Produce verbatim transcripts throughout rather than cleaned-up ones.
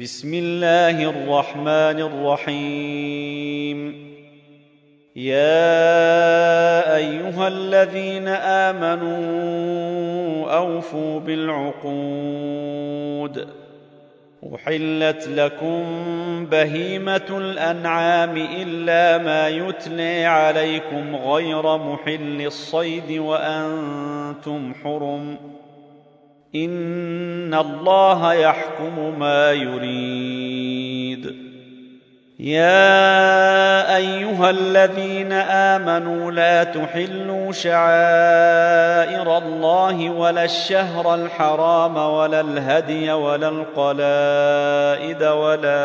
بسم الله الرحمن الرحيم. يا أيها الذين آمنوا أوفوا بالعقود. أحلت لكم بهيمة الأنعام إلا ما يتلى عليكم غير محل الصيد وأنتم حرم، إن الله يحكم ما يريد. يا أيها الذين آمنوا لا تحلوا شعائر الله ولا الشهر الحرام ولا الهدي ولا القلائد ولا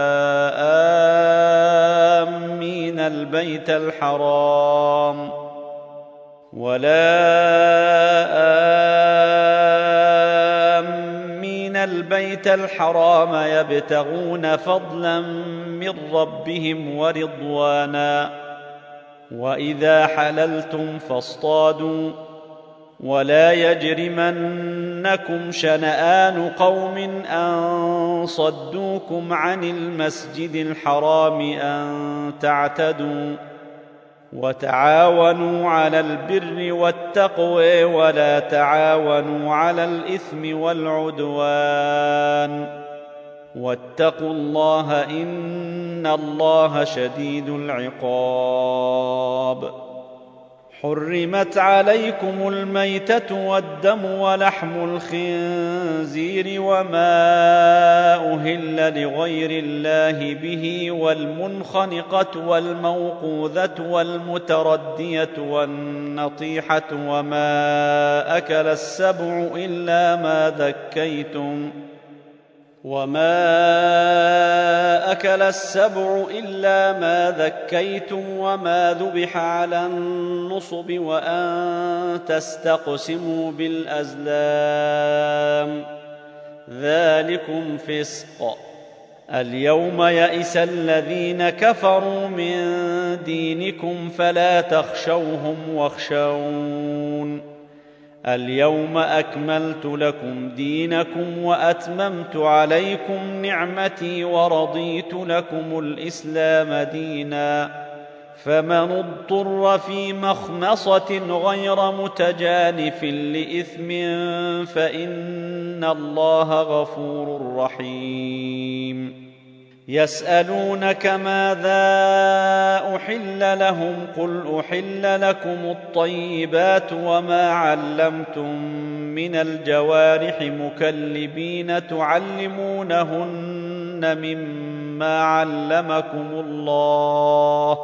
آمين البيت الحرام ولا آمين البيت الحرام يبتغون فضلا من ربهم ورضوانا، وإذا حللتم فاصطادوا، ولا يجرمنكم شنآن قوم أن صدوكم عن المسجد الحرام أن تعتدوا، وتعاونوا على البر والتقوى ولا تعاونوا على الإثم والعدوان، واتقوا الله إن الله شديد العقاب. حرمت عليكم الميتة والدم ولحم الخنزير وما أهل لغير الله به والمنخنقة والموقوذة والمتردية والنطيحة وما أكل السبع إلا ما ذكيتم وما أكل السبع إلا ما ذكيتم وما ذبح على النصب وأن تستقسموا بالأزلام، ذلكم فسق. اليوم يئس الذين كفروا من دينكم فلا تخشوهم واخشون. اليوم أكملت لكم دينكم وأتممت عليكم نعمتي ورضيت لكم الإسلام دينا، فمن اضطر في مخمصة غير متجانف لإثم فإن الله غفور رحيم. يسألونك ماذا أحل لهم قل أحل لكم الطيبات وما علمتم من الجوارح مكلبين تعلمونهن مما علمكم الله،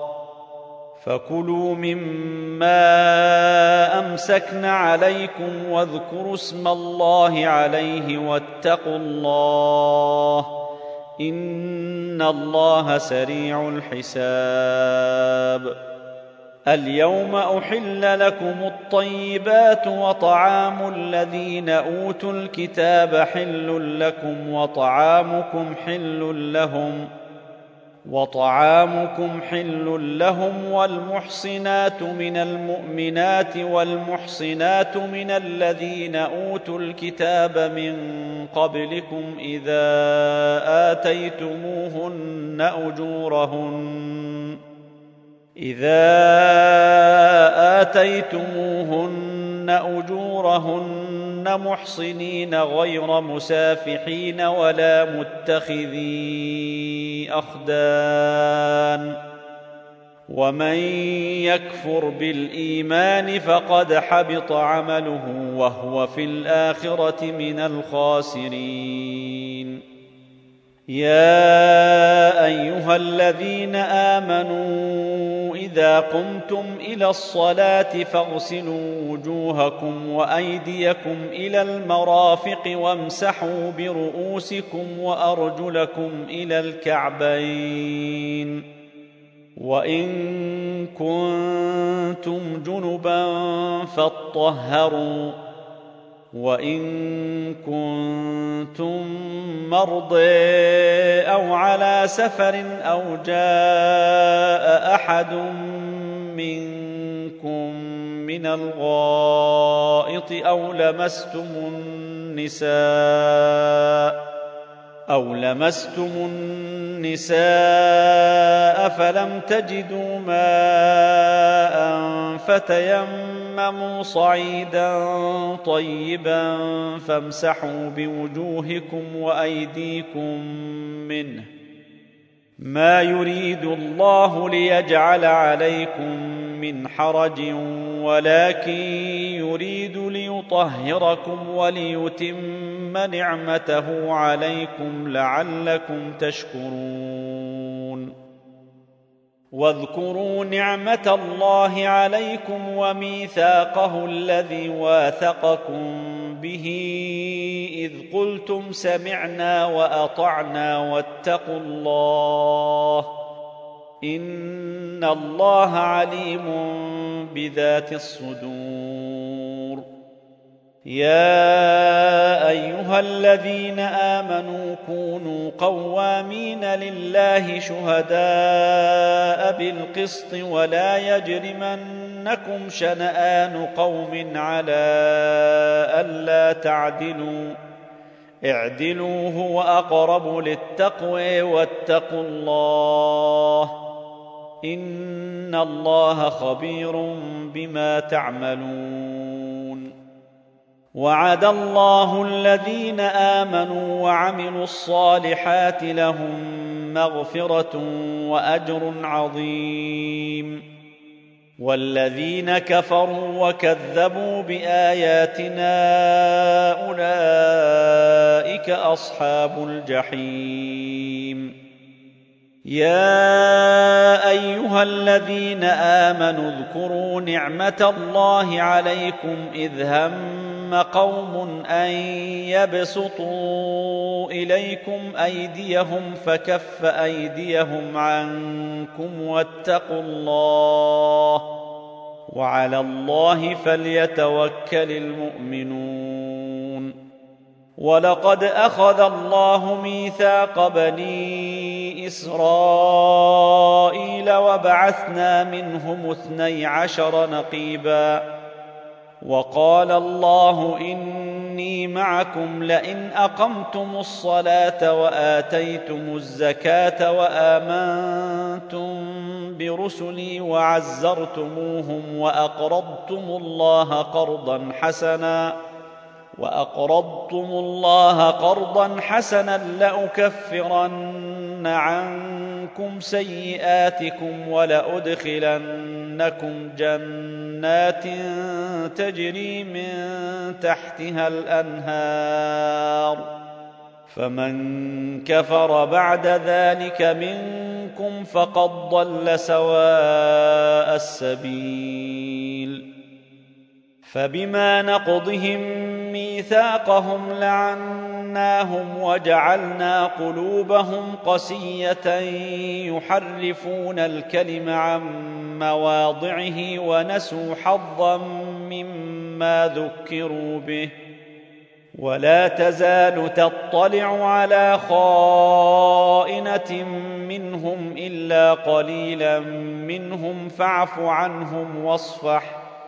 فكلوا مما أمسكن عليكم واذكروا اسم الله عليه واتقوا الله إن الله سريع الحساب. اليوم أحل لكم الطيبات وطعام الذين أوتوا الكتاب حل لكم وطعامكم حل لهم وطعامكم حل لهم والمحصنات من المؤمنات والمحصنات من الذين أوتوا الكتاب من قبلكم إذا آتيتموهن أجورهن إذا آتيتموهن أجورهن محصنين غير مسافحين ولا متخذي أخدان، ومن يكفر بالإيمان فقد حبط عمله وهو في الآخرة من الخاسرين. يا أيها الذين آمنوا إذا قمتم إلى الصلاة فاغسلوا وجوهكم وأيديكم إلى المرافق وامسحوا برؤوسكم وأرجلكم إلى الكعبين، وإن كنتم جنبا فاطهروا، وإن كنتم مرضى أو على سفر أو جاء أحد منكم من الغائط أو لمستم النساء أو لمستم النساء فلم تجدوا ماء فتيمموا صعيدا طيبا فامسحوا بوجوهكم وأيديكم منه، ما يريد الله ليجعل عليكم من حرج ولكن يريد ليطهركم وليتم نعمته عليكم لعلكم تشكرون. واذكروا نعمة الله عليكم وميثاقه الذي واثقكم به إذ قلتم سمعنا وأطعنا واتقوا الله إن الله عليم بذات الصدور. يا أيها الذين آمنوا كونوا قوامين لله شهداء بالقسط ولا يجرمنكم شنآن قوم على ألا تعدلوا اعدلوا هو أقرب للتقوى واتقوا الله إن الله خبير بما تعملون. وعد الله الذين آمنوا وعملوا الصالحات لهم مغفرة وأجر عظيم، والذين كفروا وكذبوا بآياتنا أولئك أصحاب الجحيم. يا أيها الذين آمنوا اذكروا نعمة الله عليكم إذ هم قوم أن يبسطوا إليكم أيديهم فكف أيديهم عنكم واتقوا الله وعلى الله فليتوكل المؤمنون. ولقد أخذ الله ميثاق بني إسرائيل وبعثنا منهم اثني عشر نقيبا وقال الله إني معكم لئن أقمتم الصلاة وآتيتم الزكاة وآمنتم برسلي وعزرتموهم وأقرضتم الله قرضا حسنا وأقرضتم الله قرضا حسنا لأكفرن عنكم سيئاتكم ولأدخلنكم جنات تجري من تحتها الأنهار فمن كفر بعد ذلك منكم فقد ضل سواء السبيل. فبما نقضهم ميثاقهم لعناهم وجعلنا قلوبهم قسية يحرفون الكلم عن مواضعه ونسوا حظا مما ذكروا به ولا تزال تطلع على خائنة منهم إلا قليلا منهم فاعف عنهم واصفح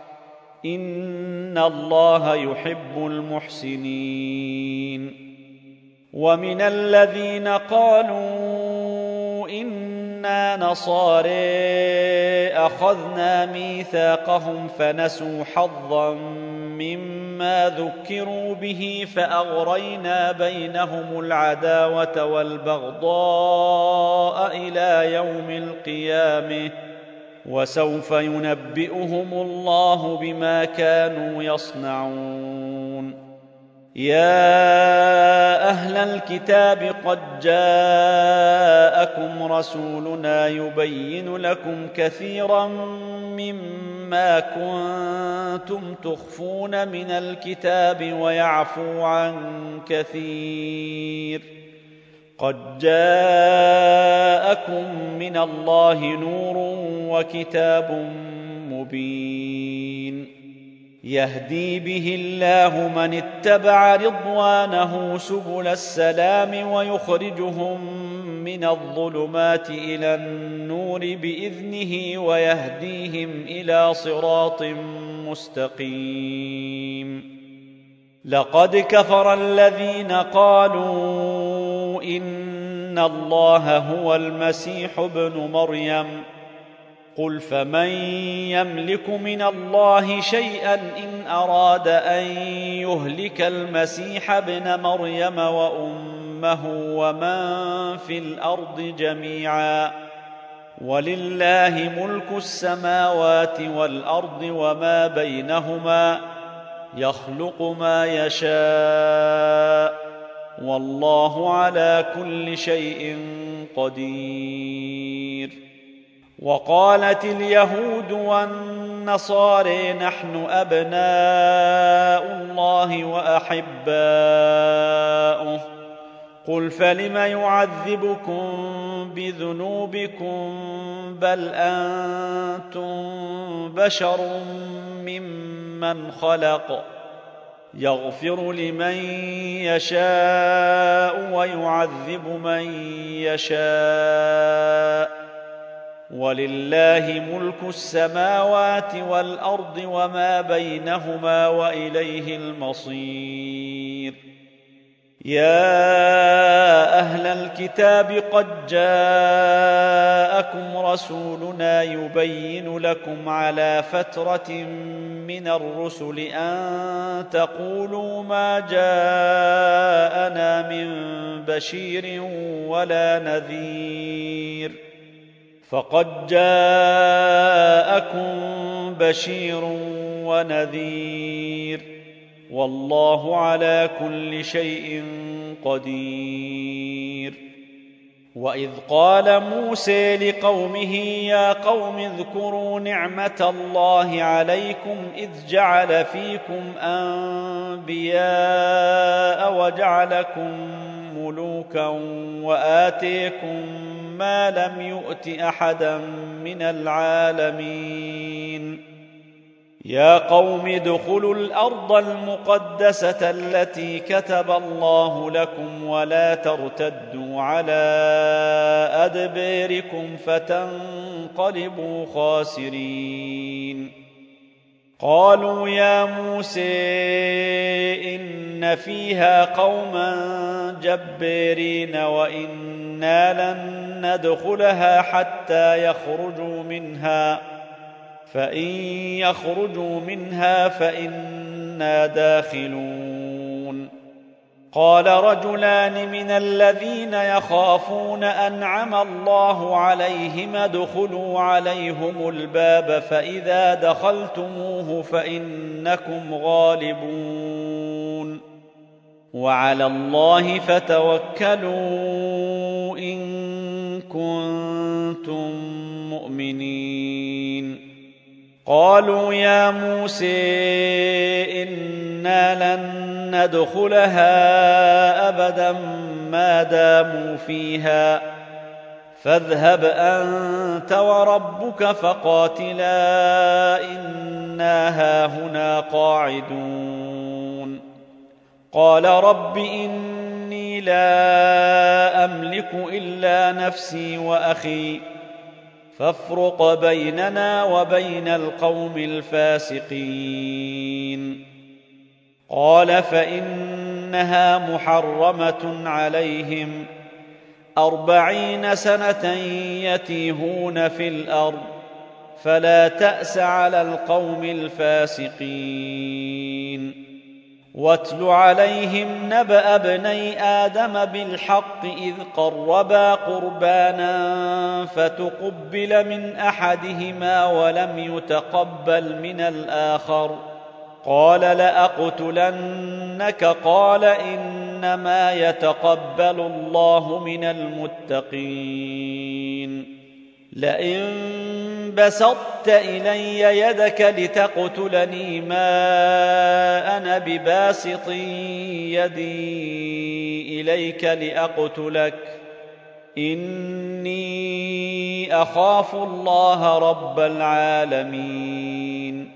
إن الله يحب المحسنين. ومن الذين قالوا إنا نصارى أخذنا ميثاقهم فنسوا حظا مما ذكروا به فأغرينا بينهم العداوة والبغضاء إلى يوم القيامة وسوف ينبئهم الله بما كانوا يصنعون. يا أهل الكتاب قد جاءكم رسولنا يبين لكم كثيرا مما كنتم تخفون من الكتاب ويعفو عن كثير قد جاءكم من الله نور وكتاب مبين يهدي به الله من اتبع رضوانه سبل السلام ويخرجهم من الظلمات إلى النور بإذنه ويهديهم إلى صراط مستقيم. لقد كفر الذين قالوا إن الله هو المسيح ابن مريم. قل فمن يملك من الله شيئا إن أراد أن يهلك المسيح ابن مريم وأمه ومن في الأرض جميعا. ولله ملك السماوات والأرض وما بينهما، يخلق ما يشاء، والله على كل شيء قدير. وقالت اليهود والنصارى نحن أبناء الله وأحباؤه. قل فلم يعذبكم بذنوبكم بل أنتم بشر ممن خلق، يغفر لمن يشاء ويعذب من يشاء، ولله ملك السماوات والأرض وما بينهما وإليه المصير. يا أهل الكتاب قد جاءكم رسولنا يبين لكم على فترة من الرسل أن تقولوا ما جاءنا من بشير ولا نذير، فقد جاءكم بشير ونذير، والله على كل شيء قدير. وإذ قال موسى لقومه يا قوم اذكروا نعمة الله عليكم إذ جعل فيكم أنبياء وجعلكم ملوكا وآتيكم ما لم يؤت أحدا من العالمين. يا قوم ادخلوا الأرض المقدسة التي كتب الله لكم ولا ترتدوا على أدباركم فتنقلبوا خاسرين. قالوا يا موسى إن فيها قوما جبارين وإنا لن ندخلها حتى يخرجوا منها، فإن يخرجوا منها فإنا داخلون. قال رجلان من الذين يخافون أنعم الله عليهم ادخلوا عليهم الباب فإذا دخلتموه فإنكم غالبون، وعلى الله فتوكلوا إن كنتم مؤمنين. قالوا يا موسى إنا لن ندخلها أبدا ما داموا فيها، فاذهب أنت وربك فقاتلا إنا هاهنا قاعدون. قال رب إني لا أملك إلا نفسي وأخي، فافرق بيننا وبين القوم الفاسقين. قال فإنها محرمة عليهم أربعين سنة يتيهون في الأرض، فلا تأس على القوم الفاسقين. واتل عليهم نبأ ابني آدم بالحق إذ قربا قربانا فتقبل من أحدهما ولم يتقبل من الآخر، قال لأقتلنك، قال إنما يتقبل الله من المتقين. لئن بسطت إلي يدك لتقتلني ما أنا بباسط يدي إليك لأقتلك، إني أخاف الله رب العالمين.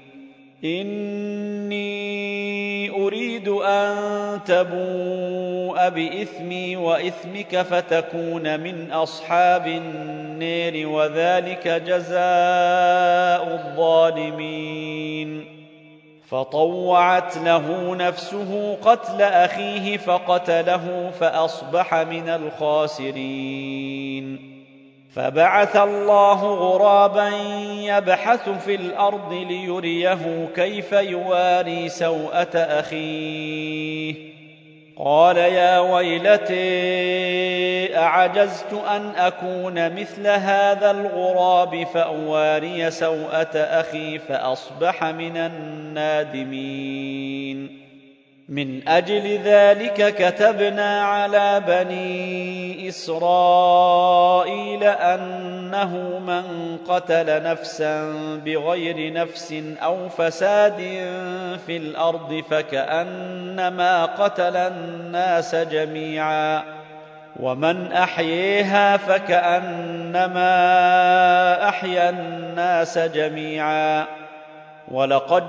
إني أريد أن تبوء بإثمي وإثمك فتكون من أصحاب النار، وذلك جزاء الظالمين. فطوعت له نفسه قتل أخيه فقتله فأصبح من الخاسرين. فبعث الله غرابا يبحث في الأرض ليريه كيف يواري سوءة أخيه، قال يا ويلتي أعجزت أن أكون مثل هذا الغراب فأواري سوءة أخي فأصبح من النادمين. من أجل ذلك كتبنا على بني إسرائيل أنه من قتل نفسا بغير نفس أو فساد في الأرض فكأنما قتل الناس جميعا، ومن أحييها فكأنما أحيا الناس جميعا. ولقد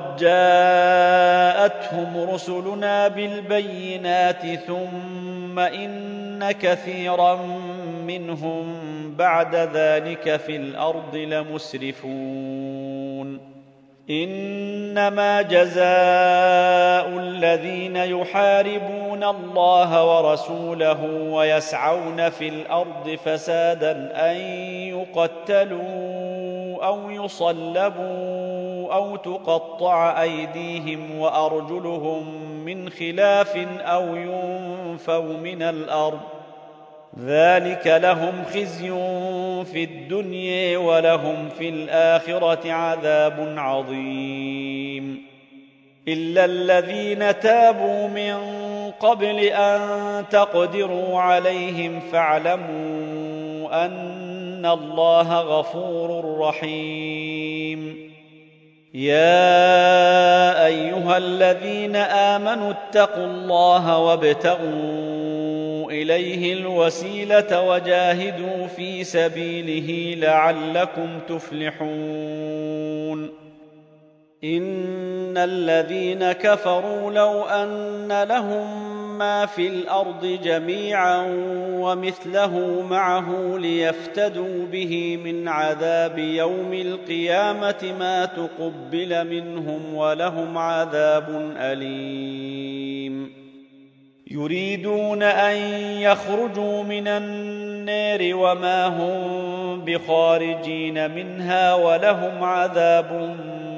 جاءتهم رسلنا بالبينات ثم إن كثيرا منهم بعد ذلك في الأرض لمسرفون. إنما جزاء الذين يحاربون الله ورسوله ويسعون في الأرض فسادا أن يقتلوا أو يصلبوا أو تقطع أيديهم وأرجلهم من خلاف أو ينفوا من الأرض، ذلك لهم خزي في الدنيا ولهم في الآخرة عذاب عظيم. إلا الذين تابوا من قبل أن تقدروا عليهم فاعلموا أن الله غفور رحيم. يا أيها الذين آمنوا اتقوا الله وابتغوا إليه الوسيلة وجاهدوا في سبيله لعلكم تفلحون. إن الذين كفروا لو أن لهم ما في الأرض جميعا ومثله معه ليفتدوا به من عذاب يوم القيامة ما تقبل منهم ولهم عذاب أليم. يريدون أن يخرجوا من النار وما هم بخارجين منها ولهم عذاب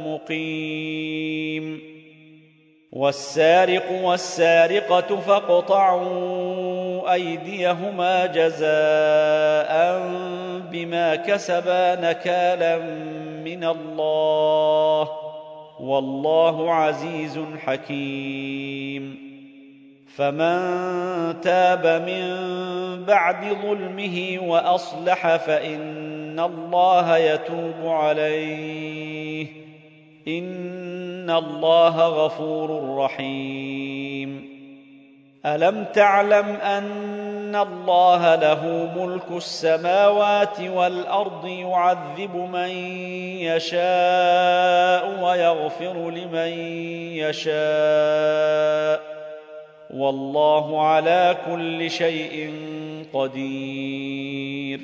مقيم. والسارق والسارقة فاقطعوا أيديهما جزاء بما كسبا نكالا من الله، والله عزيز حكيم. فمن تاب من بعد ظلمه وأصلح فإن الله يتوب عليه، إن الله غفور رحيم. ألم تعلم أن الله له ملك السماوات والأرض يعذب من يشاء ويغفر لمن يشاء، والله على كل شيء قدير.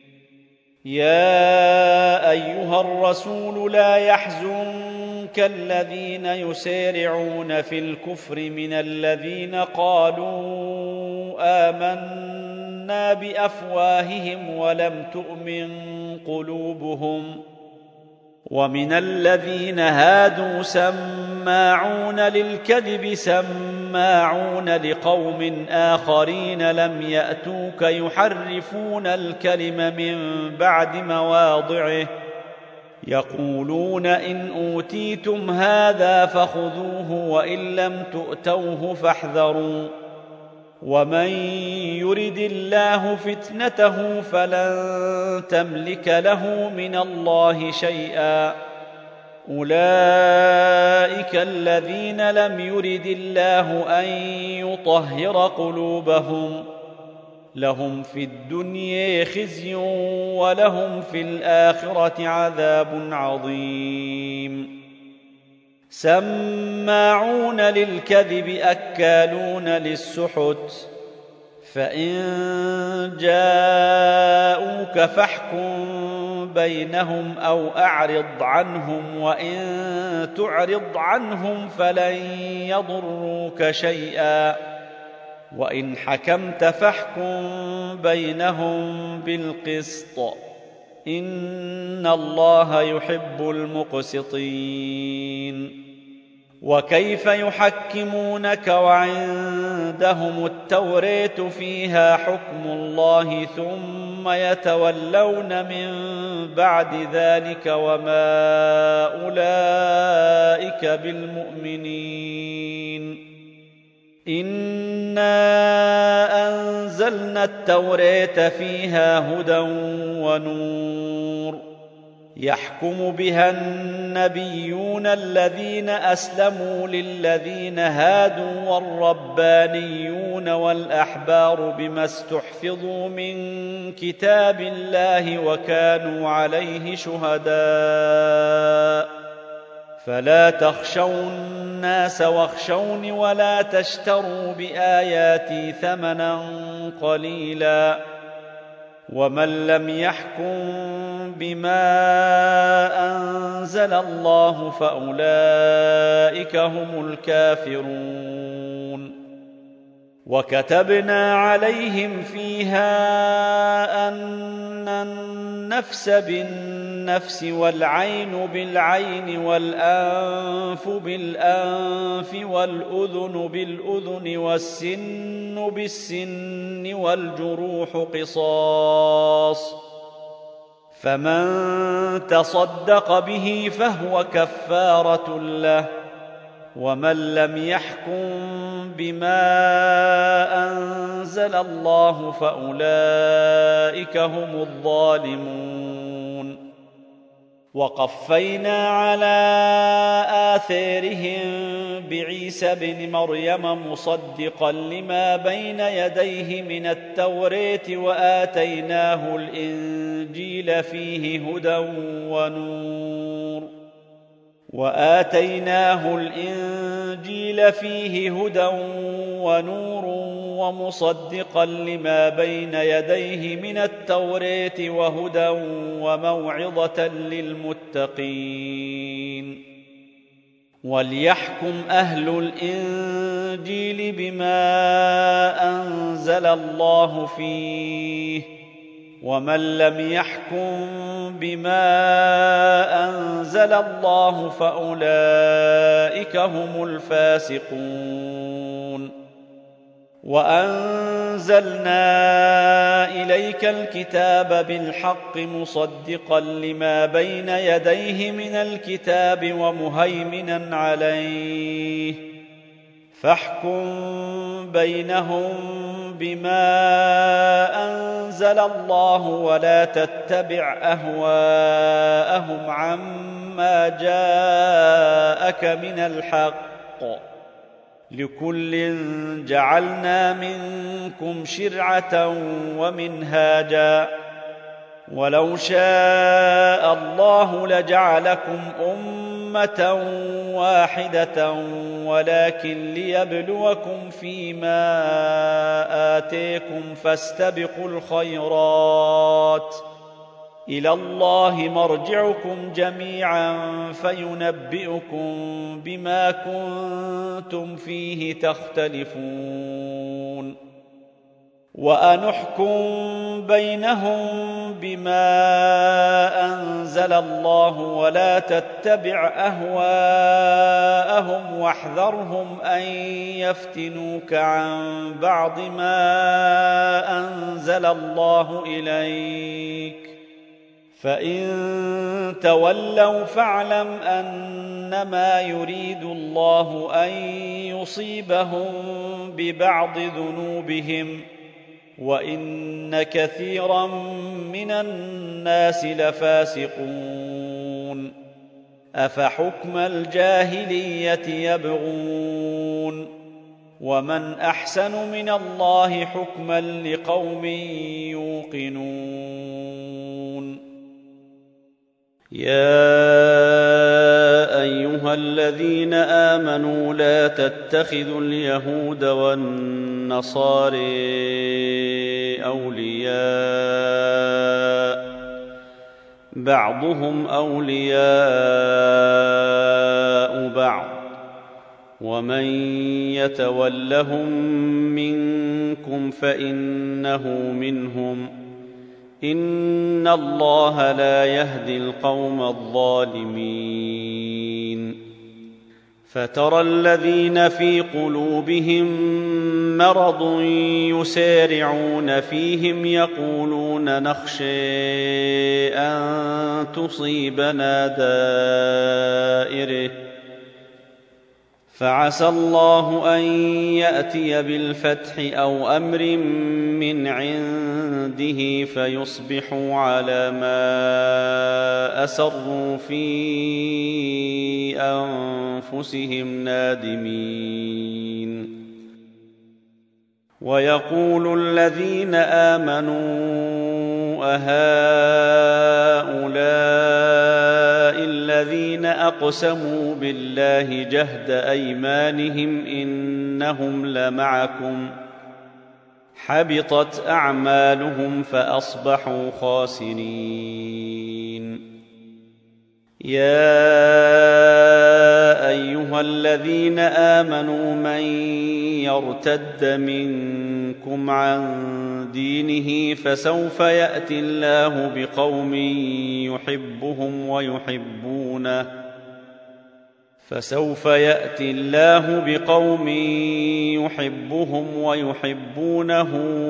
يا أيها الرسول لا يحزنك الذين يسارعون في الكفر من الذين قالوا آمنا بأفواههم ولم تؤمن قلوبهم، ومن الذين هادوا سماعون للكذب سماعون لقوم آخرين لم يأتوك يحرفون الكلم من بعد مواضعه، يقولون إن أوتيتم هذا فخذوه وإن لم تؤتوه فاحذروا، ومن يرد الله فتنته فلن تملك له من الله شيئا. أولئك الذين لم يرد الله أن يطهر قلوبهم، لهم في الدنيا خزي ولهم في الآخرة عذاب عظيم. سماعون للكذب أكالون للسحت، فإن جاءوك جاءوك فاحكم بينهم أو أعرض عنهم، وإن تعرض عنهم فلن يضروك شيئا، وإن حكمت فاحكم بينهم بالقسط، إن الله يحب المقسطين. وكيف يحكمونك وعندهم التوراة فيها حكم الله ثم يتولون من بعد ذلك وما أولئك بالمؤمنين. إنا أنزلنا التوراة فيها هدى ونور يحكم بها النبيون الذين أسلموا للذين هادوا والربانيون والأحبار بما استحفظوا من كتاب الله وكانوا عليه شهداء. فلا تخشوا الناس واخشوني ولا تشتروا بآياتي ثمنا قليلا، ومن لم يحكم بما أنزل الله فأولئك هم الكافرون. وكتبنا عليهم فيها أن النفس بالنفس والعين بالعين والأنف بالأنف والأذن بالأذن والسن بالسن والجروح قصاص، فمن تصدق به فهو كفارة له، ومن لم يحكم بما أنزل الله فأولئك هم الظالمون. وقفينا على آثارهم بعيسى بن مريم مصدقا لما بين يديه من التوراة وآتيناه الإنجيل فيه هدى ونور وآتيناه الإنجيل فيه هدى ونور ومصدقا لما بين يديه من التوراة وهدى وموعظة للمتقين. وليحكم أهل الإنجيل بما أنزل الله فيه، ومن لم يحكم بما أنزل الله فأولئك هم الفاسقون. وأنزلنا إليك الكتاب بالحق مصدقا لما بين يديه من الكتاب ومهيمنا عليه، فاحكم بينهم بما أنزل الله ولا تتبع أهواءهم عما جاءك من الحق، لكل جعلنا منكم شرعة ومنهاجا، ولو شاء الله لجعلكم أمة واحدة ولكن ليبلوكم فيما آتيكم فاستبقوا الخيرات، إلى الله مرجعكم جميعا فينبئكم بما كنتم فيه تختلفون. وأنحكم بينهم بما أنزل الله ولا تتبع أهواءهم واحذرهم أن يفتنوك عن بعض ما أنزل الله إليك، فإن تولوا فاعلم أنما يريد الله أن يصيبهم ببعض ذنوبهم، وإن كثيرا من الناس لفاسقون. أفحكم الجاهلية يبغون، ومن أحسن من الله حكما لقوم يوقنون. يا أيها الذين آمنوا لا تتخذوا اليهود والنصارى أولياء بعضهم أولياء بعض ومن يتولهم منكم فإنه منهم إن الله لا يهدي القوم الظالمين فترى الذين في قلوبهم مرض يسارعون فيهم يقولون نخشى أن تصيبنا دائرة فعسى الله أن يأتي بالفتح أو أمر من عنده فيصبحوا على ما أسروا في أنفسهم نادمين ويقول الذين آمنوا أهؤلاء الذين أقسموا بالله جهد أيمانهم إنهم لمعكم حبطت أعمالهم فأصبحوا خاسرين يا أيها الذين آمنوا من يرتد منكم عن دينه فسوف يأتي الله بقوم يحبهم ويحبونه فسوف يأتي الله بقوم يحبهم ويحبونه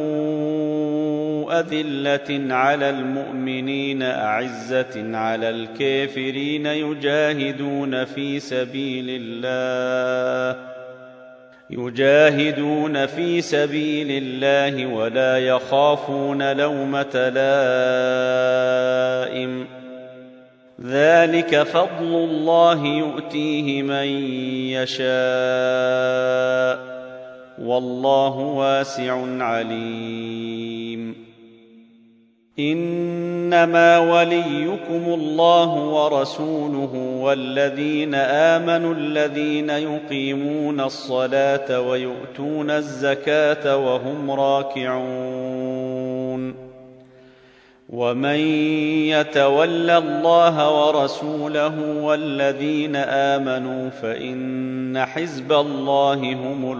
أذلة على المؤمنين أعزة على الكافرين يجاهدون في سبيل الله يجاهدون في سبيل الله ولا يخافون لومة لائم ذلك فضل الله يؤتيه من يشاء والله واسع عليم إنما وليكم الله ورسوله والذين آمنوا الذين يقيمون الصلاة ويؤتون الزكاة وهم راكعون ومن يتول الله ورسوله والذين آمنوا فإن حزب الله هم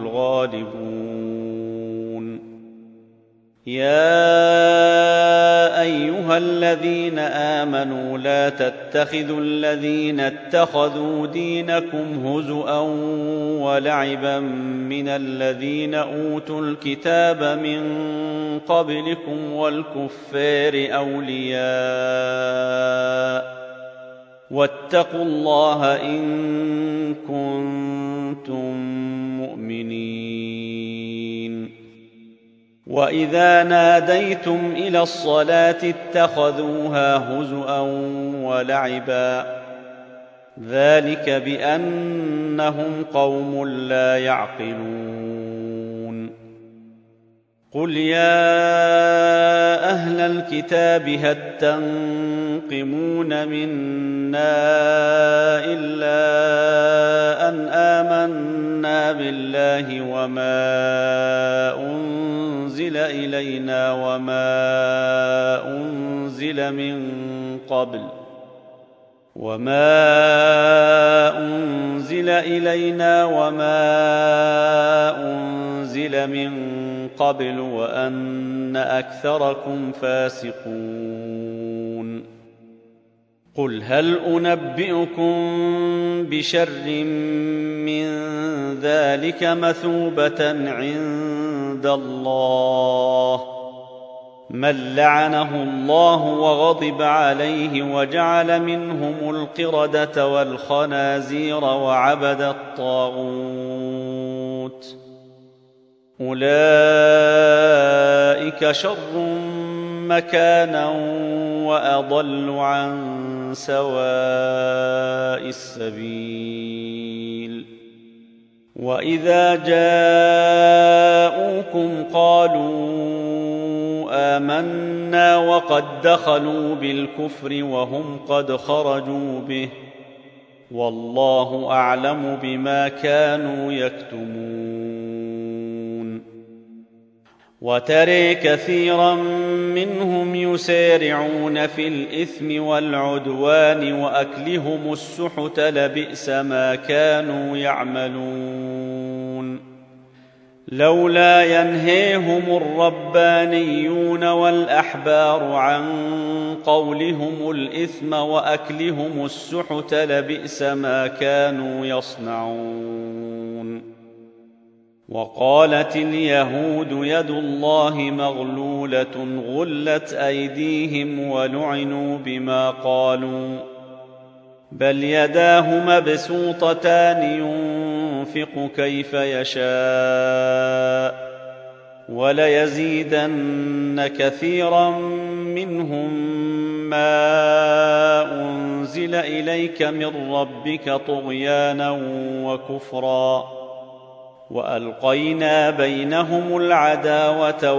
الغالبون يا أيها الذين آمنوا لا تتخذوا الذين اتخذوا دينكم هزؤا ولعبا من الذين أوتوا الكتاب من قبلكم والكفار أولياء واتقوا الله إن كنتم مؤمنين وإذا ناديتم إلى الصلاة اتخذوها هزؤا ولعبا ذلك بأنهم قوم لا يعقلون قل يا أهل الكتاب هل تنقمون منا إلا أن آمنا بالله وما أنزل إلينا وما أنزل من قبل وما أنزل إلينا وما أنزل من قبل وأن أكثركم فاسقون قل هل أنبئكم بشر من ذلك مثوبة عند الله من لعنه الله وغضب عليه وجعل منهم القردة والخنازير وعبد الطاغوت أولئك شر مكانا وأضل عن سواء السبيل وإذا جاءوكم قالوا آمنا وقد دخلوا بالكفر وهم قد خرجوا به والله أعلم بما كانوا يكتمون وترى كثيرا منهم يسارعون في الإثم والعدوان وأكلهم السحت لبئس ما كانوا يعملون لولا ينهيهم الربانيون والأحبار عن قولهم الإثم وأكلهم السحت لبئس ما كانوا يصنعون وقالت اليهود يد الله مغلولة غلت أيديهم ولعنوا بما قالوا بل يداه مبسوطتان ينفق كيف يشاء وليزيدن كثيرا منهم ما أنزل إليك من ربك طغيانا وكفرا وألقينا بينهم العداوة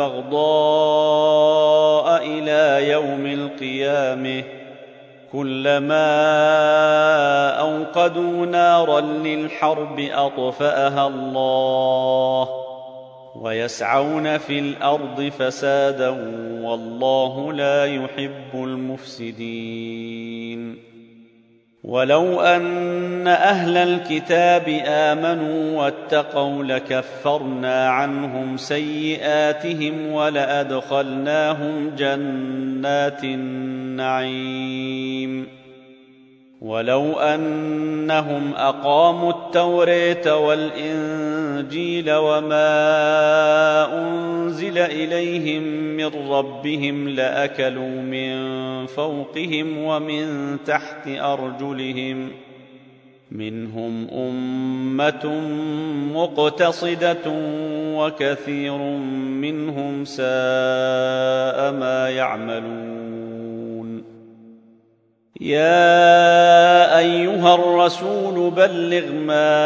والبغضاء إلى يوم القيامة كلما أوقدوا نارا للحرب أطفأها الله ويسعون في الأرض فسادا والله لا يحب المفسدين ولو أن أهل الكتاب آمنوا واتقوا لكفرنا عنهم سيئاتهم ولأدخلناهم جنات النعيم ولو أنهم أقاموا التوراة والإنجيل وما أنزل إليهم من ربهم لأكلوا من فوقهم ومن تحت أرجلهم منهم أمة مقتصدة وكثير منهم ساء ما يعملون يا أيها الرسول بلغ ما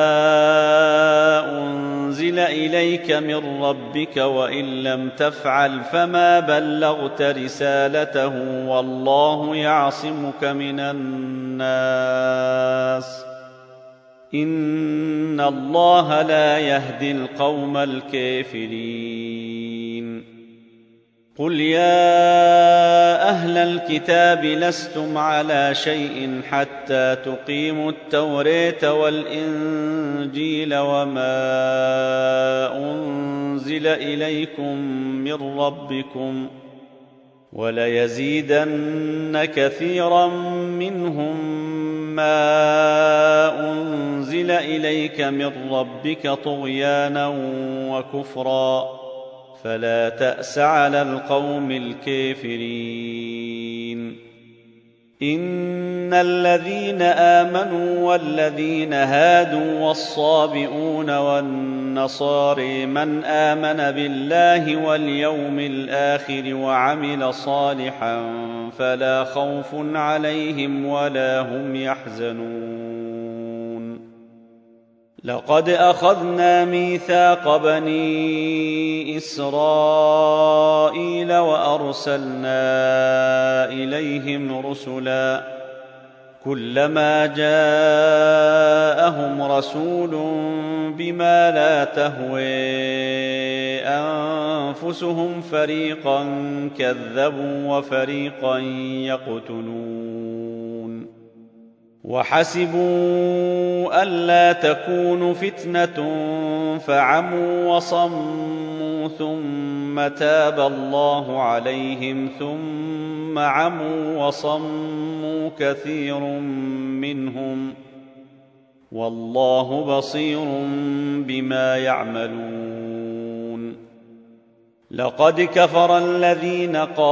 أنزل إليك من ربك وإن لم تفعل فما بلغت رسالته والله يعصمك من الناس إن الله لا يهدي القوم الكافرين قل يا أهل الكتاب لستم على شيء حتى تقيموا التوراة والإنجيل وما أنزل إليكم من ربكم وليزيدن كثيرا منهم ما أنزل إليك من ربك طغيانا وكفرا فلا تأس على القوم الكافرين إن الذين آمنوا والذين هادوا والصابئون والنصارى من آمن بالله واليوم الآخر وعمل صالحا فلا خوف عليهم ولا هم يحزنون لقد أخذنا ميثاق بني إسرائيل وأرسلنا إليهم رسلا كلما جاءهم رسول بما لا تهوي أنفسهم فريقا كذبوا وفريقا يقتلون وحسبوا ألا تكون فتنة فعموا وصموا ثم تاب الله عليهم ثم عموا وصموا كثير منهم والله بصير بما يعملون لقد كفر الذين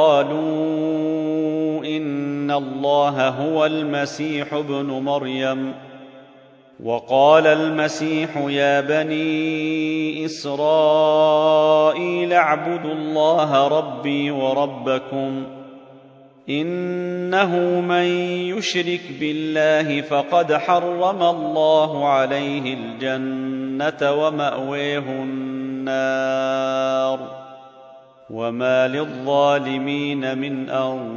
قالوا إن الله هو المسيح ابن مريم وقال المسيح يا بني إسرائيل اعبدوا الله ربي وربكم إنه من يشرك بالله فقد حرم الله عليه الجنة ومأويه النار وما للظالمين من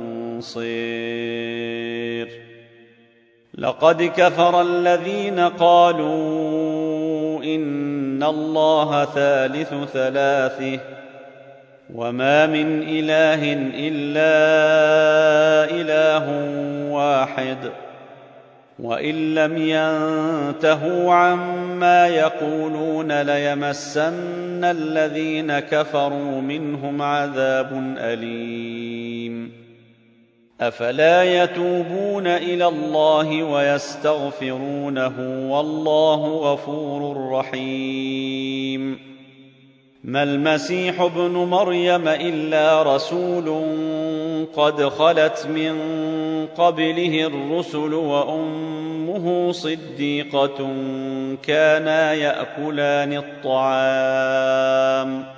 أنصير لقد كفر الذين قالوا إن الله ثالث ثلاثه وما من إله إلا إله واحد وإن لم ينتهوا عما يقولون ليمسن الذين كفروا منهم عذاب أليم أفلا يتوبون إلى الله ويستغفرونه والله غفور رحيم ما المسيح ابن مريم إلا رسول قد خلت من قبله الرسل وأمه صديقة كانا يأكلان الطعام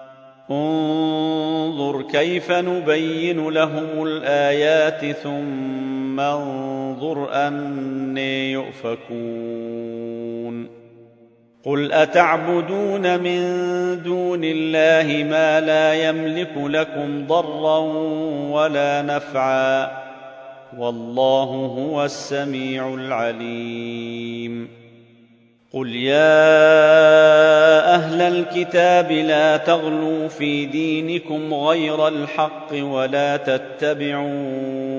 انظر كيف نبين لهم الآيات ثم انظر أنى يؤفكون قل أتعبدون من دون الله ما لا يملك لكم ضرا ولا نفعا والله هو السميع العليم قل يا أهل الكتاب لا تغلوا في دينكم غير الحق ولا تتبعوا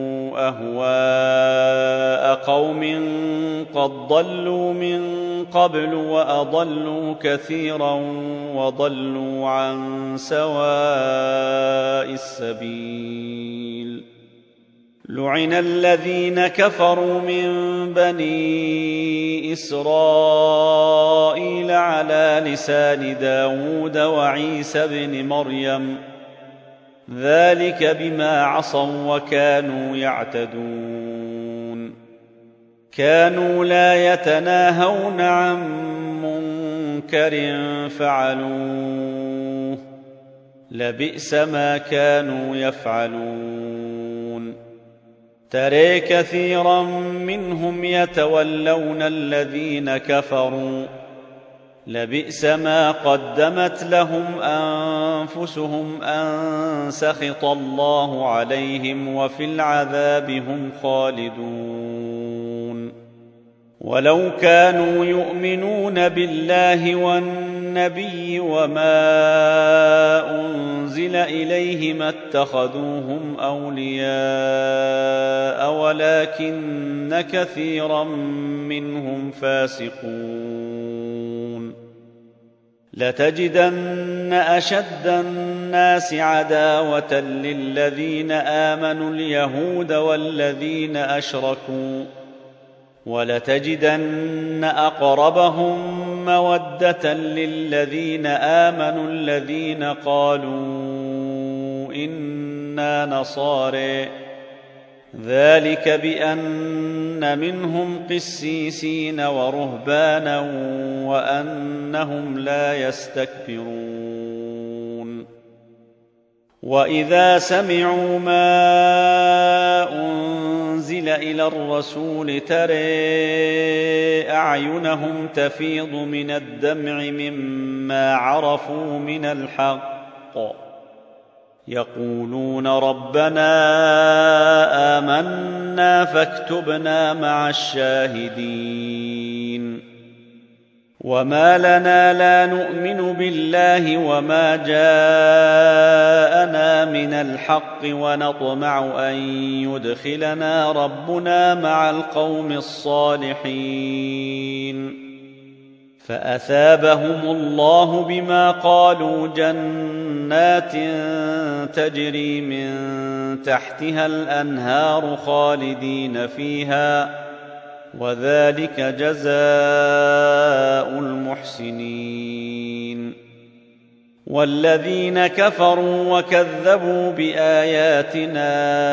أهواء قوم قد ضلوا من قبل وأضلوا كثيرا وضلوا عن سواء السبيل لعن الذين كفروا من بني إسرائيل على لسان داود وعيسى بن مريم ذلك بما عصوا وكانوا يعتدون كانوا لا يتناهون عن منكر فعلوه لبئس ما كانوا يفعلون ترى كثيرا منهم يتولون الذين كفروا لبئس ما قدمت لهم أنفسهم أن سخط الله عليهم وفي العذاب هم خالدون ولو كانوا يؤمنون بالله والنبي وما أنزل إليه ما اتخذوهم أولياء ولكن كثيرا منهم فاسقون لتجدن أشد الناس عداوة للذين آمنوا اليهود والذين أشركوا ولتجدن أقربهم مودة للذين آمنوا الذين قالوا إنا نصارى ذلك بأن منهم قسيسين ورهبانا وأنهم لا يستكبرون وإذا سمعوا ما أنزل إلى الرسول ترى أعينهم تفيض من الدمع مما عرفوا من الحق يقولون ربنا آمنا فاكتبنا مع الشاهدين وما لنا لا نؤمن بالله وما جاءنا من الحق ونطمع أن يدخلنا ربنا مع القوم الصالحين فأثابهم الله بما قالوا جنات تجري من تحتها الأنهار خالدين فيها وذلك جزاء المحسنين والذين كفروا وكذبوا بآياتنا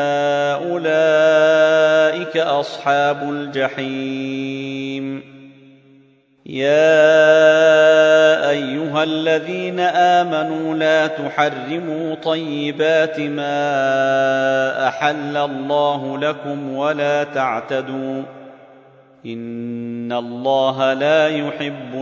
أولئك أصحاب الجحيم يا أيها الذين آمنوا لا تحرموا طيبات ما أحل الله لكم ولا تعتدوا إن الله لا يحب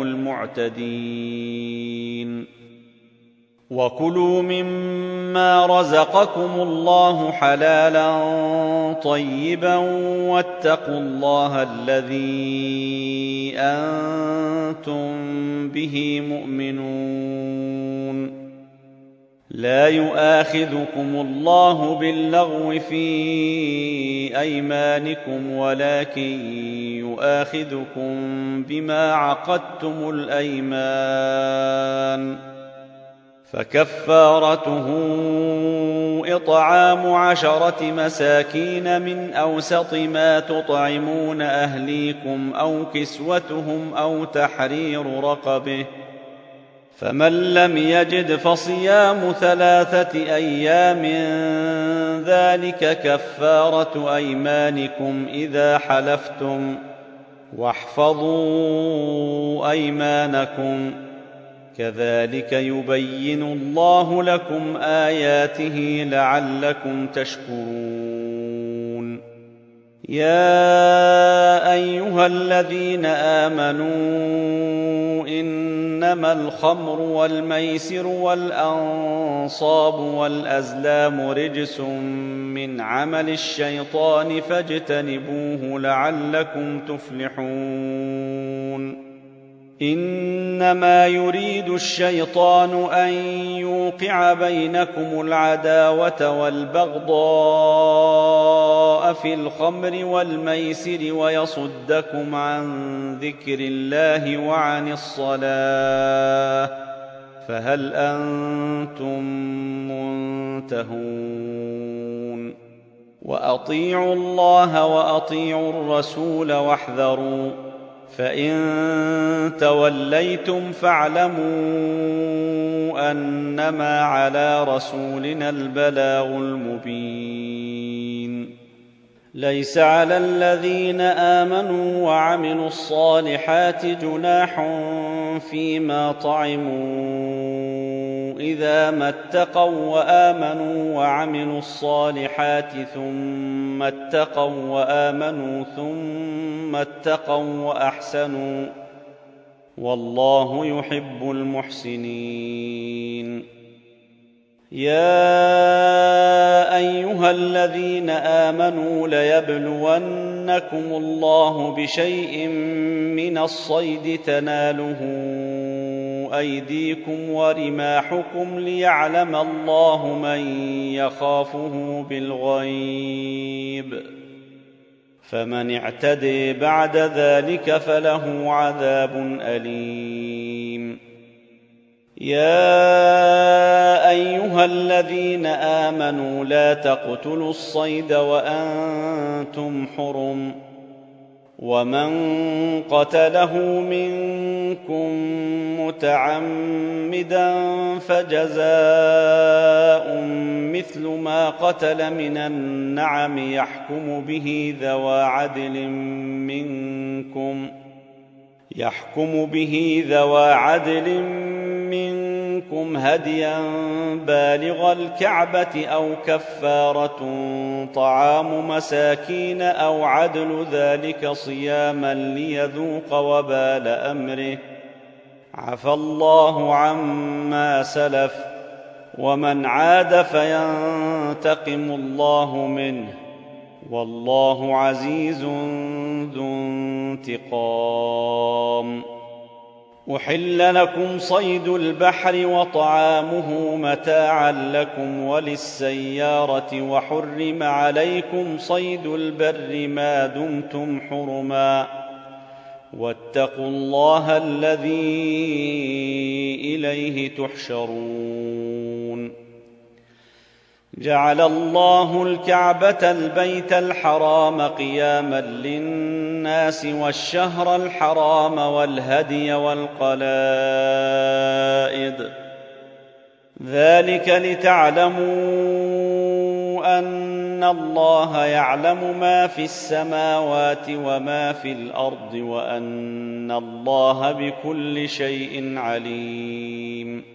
المعتدين وكلوا مما رزقكم الله حلالا طيبا واتقوا الله الذي أنتم به مؤمنون لا يؤاخذكم الله باللغو في أيمانكم ولكن يؤاخذكم بما عقدتم الأيمان، فكفارته إطعام عشرة مساكين من أوسط ما تطعمون أهليكم أو كسوتهم أو تحرير رقبه، فمن لم يجد فصيام ثلاثة أيام ذلك كفارة أيمانكم إذا حلفتم، واحفظوا أيمانكم، كذلك يبين الله لكم آياته لعلكم تشكرون. يا أيها الذين آمنوا إنما الخمر والميسر والأنصاب والأزلام رجس من عمل الشيطان فاجتنبوه لعلكم تفلحون. إنما يريد الشيطان أن يوقع بينكم العداوة والبغضاء في الخمر والميسر ويصدكم عن ذكر الله وعن الصلاة، فهل أنتم منتهون؟ وأطيعوا الله وأطيعوا الرسول واحذروا، فإن توليتم فاعلموا أنما على رسولنا البلاغ المبين. ليس على الذين آمنوا وعملوا الصالحات جناح فيما طعموا إذا ما اتقوا وآمنوا وعملوا الصالحات ثم اتقوا وآمنوا ثم اتقوا وأحسنوا، والله يحب المحسنين. يا أيها الذين آمنوا ليبلونكم الله بشيء من الصيد تناله أيديكم ورماحكم ليعلم الله من يخافه بالغيب، فمن اعتدي بعد ذلك فله عذاب أليم. يا أيها الذين آمنوا لا تقتلوا الصيد وأنتم حرم، ومن قتله منكم متعمدا فجزاء مثل ما قتل من النعم يحكم به ذوى عدل منكم يحكم به ذوى عدل منكم هديا بالغ الكعبة أو كفارة طعام مساكين أو عدل ذلك صياما ليذوق وبال أمره، عفى الله عما سلف، ومن عاد فينتقم الله منه، والله عزيز ذو انتقام. أحل لكم صيد البحر وطعامه متاعا لكم وللسيارة، وحرم عليكم صيد البر ما دمتم حرما، واتقوا الله الذي إليه تحشرون. جعل الله الكعبة البيت الحرام قياما للناس والشهر الحرام والهدي والقلائد، ذلك لتعلموا أن الله يعلم ما في السماوات وما في الأرض وأن الله بكل شيء عليم.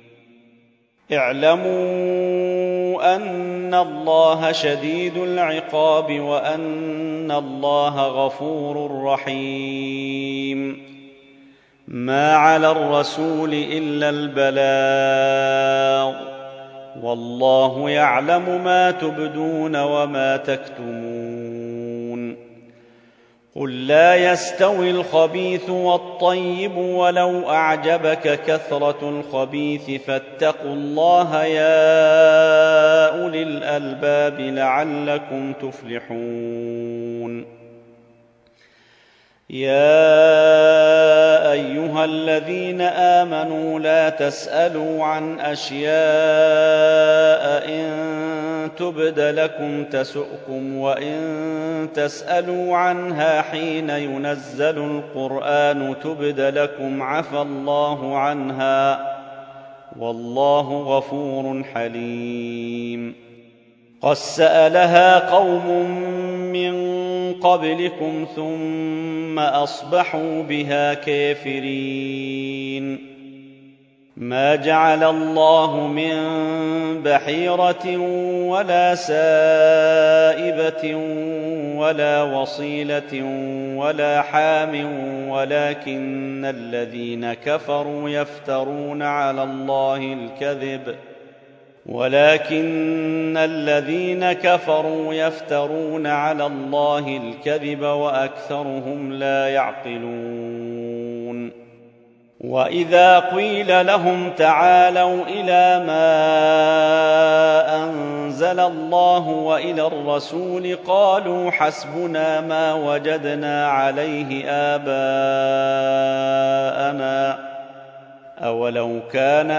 اعلموا أن الله شديد العقاب وأن الله غفور رحيم. ما على الرسول إلا البلاغ، والله يعلم ما تبدون وما تكتمون. قل لا يستوي الخبيث والطيب ولو أعجبك كثرة الخبيث فاتقوا الله يا أولي الألباب لعلكم تفلحون. يا أيها الذين آمنوا لا تسألوا عن أشياء إن تبد لكم تسؤكم وإن تسألوا عنها حين ينزل القرآن تبد لكم عفى الله عنها والله غفور حليم. قد سألها قوم من قبلكم ثم أصبحوا بها كافرين. ما جعل الله من بحيرة ولا سائبة ولا وصيلة ولا حام ولكن الذين كفروا يفترون على الله الكذب ولكن الذين كفروا يفترون على الله الكذب وأكثرهم لا يعقلون. وإذا قيل لهم تعالوا إلى ما أنزل الله وإلى الرسول قالوا حسبنا ما وجدنا عليه آباءنا أولو كان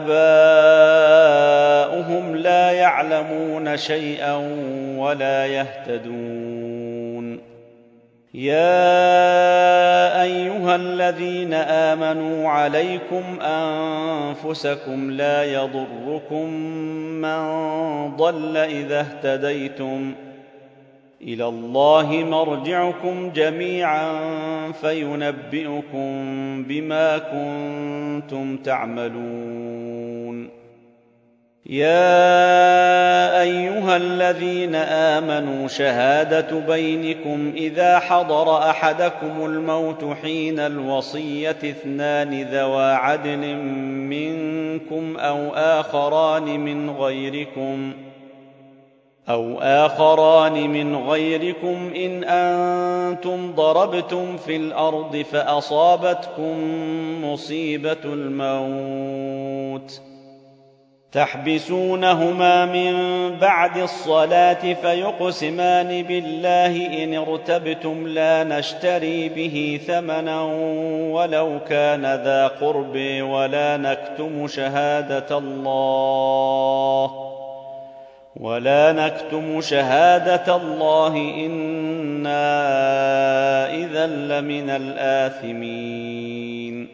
آباؤهم لا يعلمون شيئا ولا يهتدون. يا أيها الذين آمنوا عليكم أنفسكم لا يضركم من ضل إذا اهتديتم إلى الله مرجعكم جميعا فينبئكم بما كنتم تعملون. يا أيها الذين آمنوا شهادة بينكم إذا حضر أحدكم الموت حين الوصية اثنان ذوى عدل منكم أو آخران من غيركم أو آخران من غيركم إن أنتم ضربتم في الأرض فأصابتكم مصيبة الموت تحبسونهما من بعد الصلاة فيقسمان بالله إن ارتبتم لا نشتري به ثمنا ولو كان ذا قرب ولا نكتم شهادة الله ولا نكتم شهادة الله إنا إذا لمن الآثمين.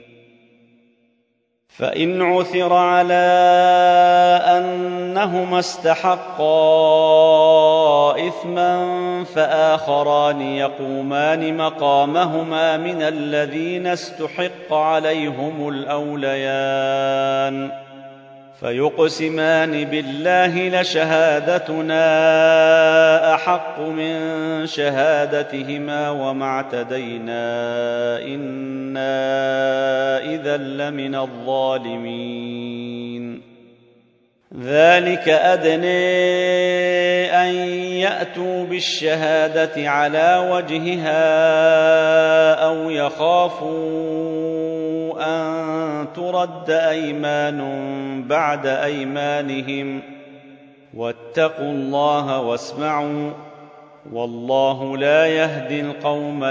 فإن عثر على أنهما استحقا إثما فآخران يقومان مقامهما من الذين استحق عليهم الأوليان فيقسمان بالله لشهادتنا أحق من شهادتهما وما اعتدينا إنا إذا لمن الظالمين. ذلك أدنى أن يأتوا بالشهادة على وجهها أو يخافوا أن ترد أيمان بعد أيمانهم واتقوا الله واسمعوا والله لا يهدي القوم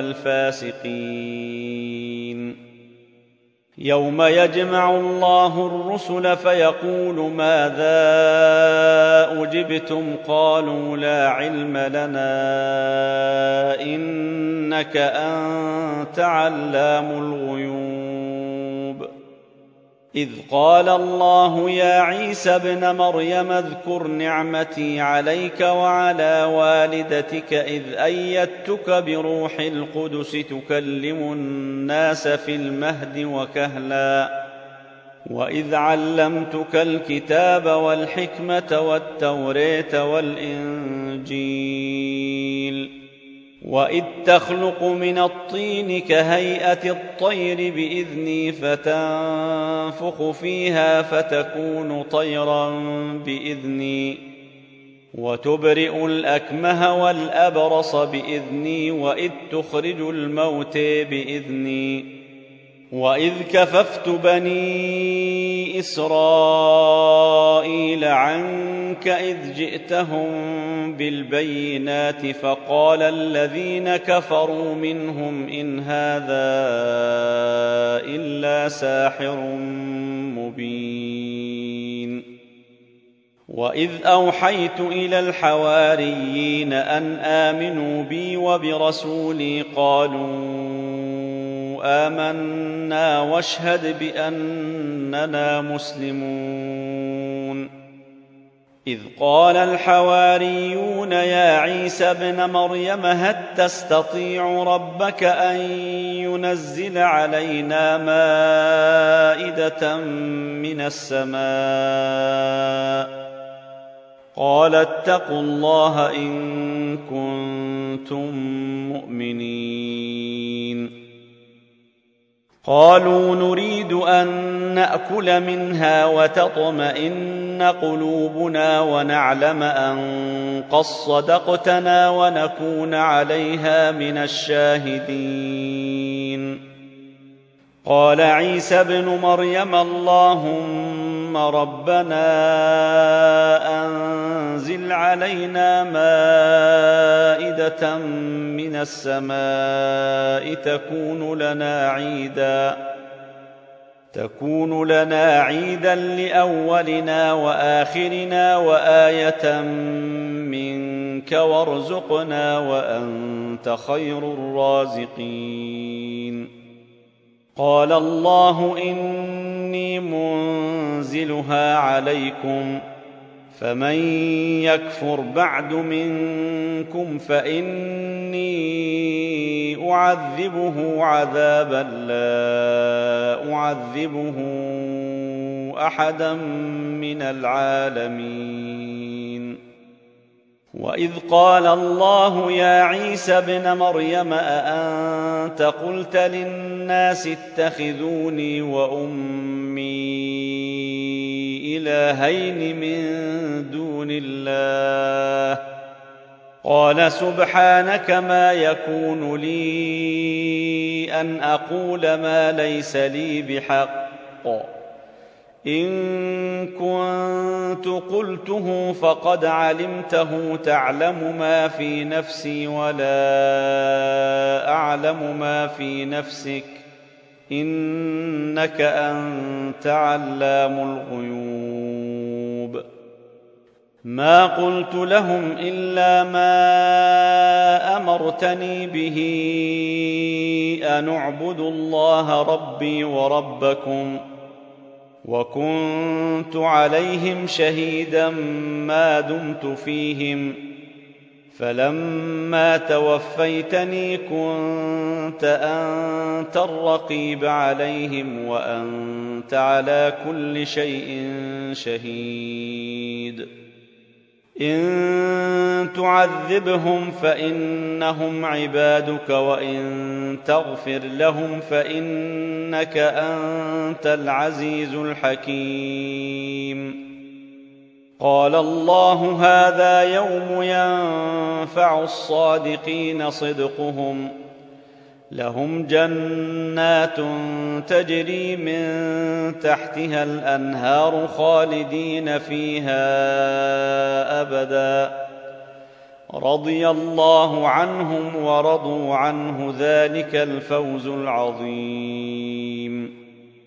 الفاسقين. يوم يجمع الله الرسل فيقول ماذا أجبتم قالوا لا علم لنا إنك أنت علام الغيوب. إذ قال الله يا عيسى ابن مريم اذكر نعمتي عليك وعلى والدتك إذ أيدتك بروح القدس تكلم الناس في المهد وكهلا وإذ علمتك الكتاب والحكمة والتوراة والإنجيل وإذ تخلق من الطين كهيئة الطير بإذني فتنفخ فيها فتكون طيرا بإذني وتبرئ الأكمه والأبرص بإذني وإذ تخرج الموتى بإذني وإذ كففت بني إسرائيل عنك إذ جئتهم بالبينات فقال الذين كفروا منهم إن هذا إلا ساحر مبين وإذ أوحيت إلى الحواريين أن آمنوا بي وبرسولي قالوا آمنا واشهد بأننا مسلمون إذ قال الحواريون يا عيسى ابن مريم هل تستطيع ربك أن ينزل علينا مائدة من السماء قال اتقوا الله إن كنتم مؤمنين قالوا نريد أن نأكل منها وتطمئن قلوبنا ونعلم أن قد صدقتنا ونكون عليها من الشاهدين قال عيسى ابن مريم اللهم ربنا أنزل علينا مائدة من السماء تكون لنا عيدا تكون لنا عيدا لأولنا وآخرنا وآية منك وارزقنا وأنت خير الرازقين قال الله إني منزلها عليكم فمن يكفر بعد منكم فإني أعذبه عذابا لا أعذبه أحدا من العالمين وإذ قال الله يا عيسى ابن مريم أأنت قلت للناس اتخذوني وأمي إلهين من دون الله قال سبحانك ما يكون لي أن أقول ما ليس لي بحق إن كنت قلته فقد علمته تعلم ما في نفسي ولا أعلم ما في نفسك إنك أنت علام الغيوب ما قلت لهم إلا ما أمرتني به أن اعبدوا الله ربي وربكم وكنت عليهم شهيدا ما دمت فيهم فلما توفيتني كنت أنت الرقيب عليهم وأنت على كل شيء شهيد إن تعذبهم فإنهم عبادك وإن تغفر لهم فإنك أنت العزيز الحكيم قال الله هذا يوم ينفع الصادقين صدقهم لهم جنات تجري من تحتها الأنهار خالدين فيها أبدا رضي الله عنهم ورضوا عنه ذلك الفوز العظيم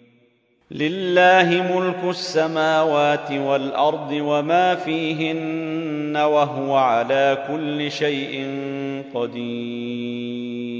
لله ملك السماوات والأرض وما فيهن وهو على كل شيء قدير